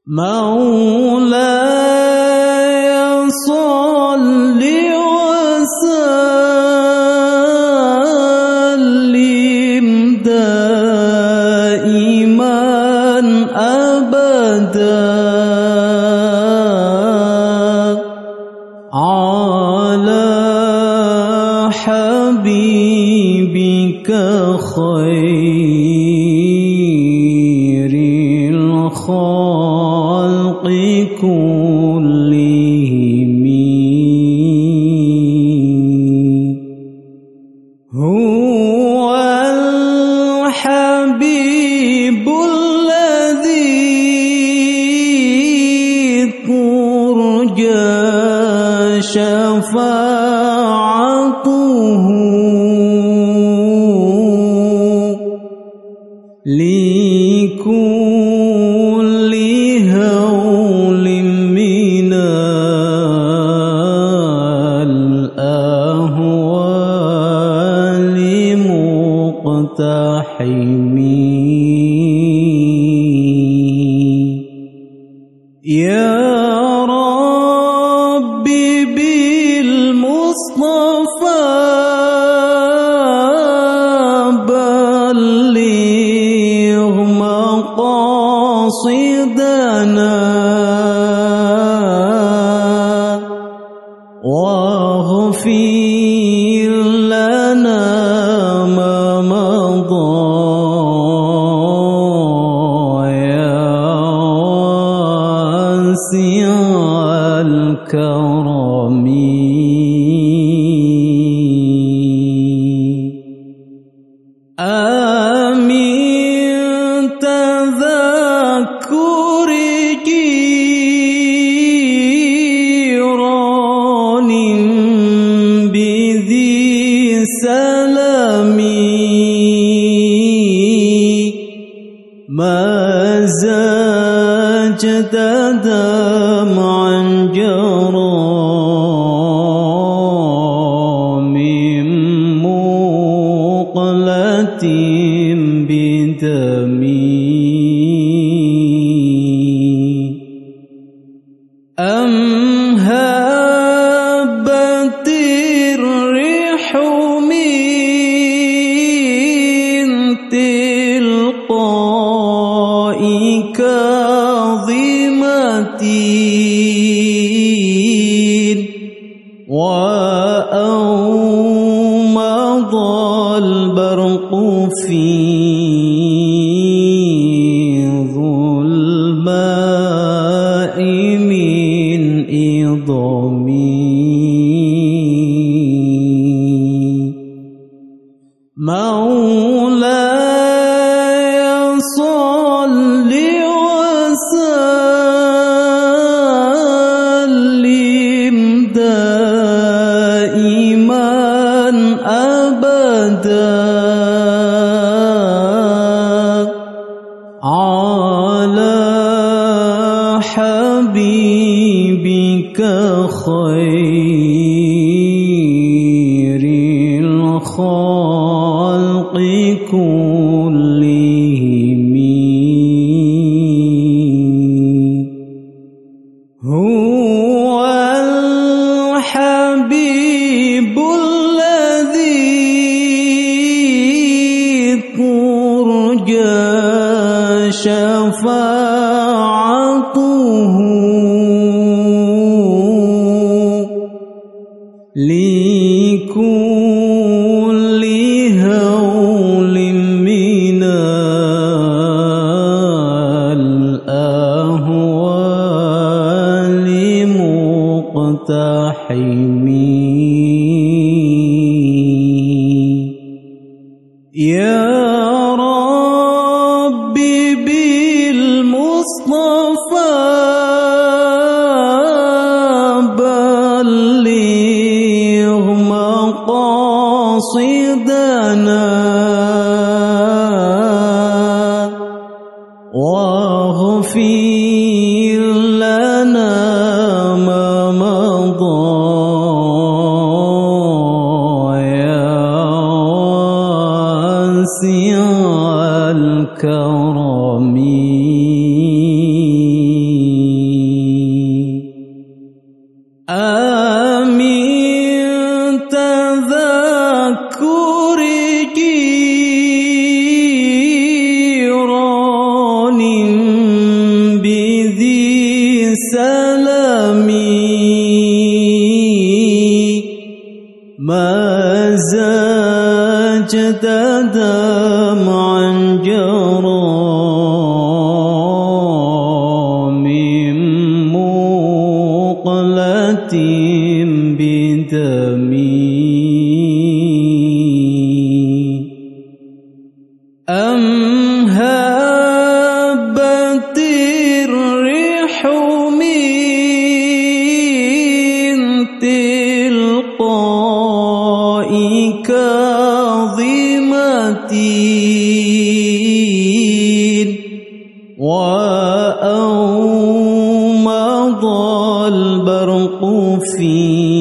مولاي صل وسلم دائما أبدا على حبيبك خير الخلق كلهم. هو الحبيب الذي ترجى شفاعته لكل هول من الأهوال مقتحم. يا ربي بالمصطفى بلغ مقاصدنا واغفر لنا ما مضى يا واسع الكرم. آمين تذكر جيران بذي سلام ما زاجد دمعا جرى من مقلة بدمي. أم هبت الريح من تلقاء كاظمة وأومض البرق في ظلماء من إضمي. مولاي صل وسلم دائما أبدا على حبيبك خير الخلق كلهم. هو الحبيب الذي ترجى شفاعته لكل هول من الأهوال مقتحم. يا ربي بالمصطفى بلغ مقاصدنا واغفر لنا ما مضى يا واسع الكرم. سجد دمعا جرى من مقلة بدمي أم هبت الريح من تلقاء كاظمة وأومض البرق في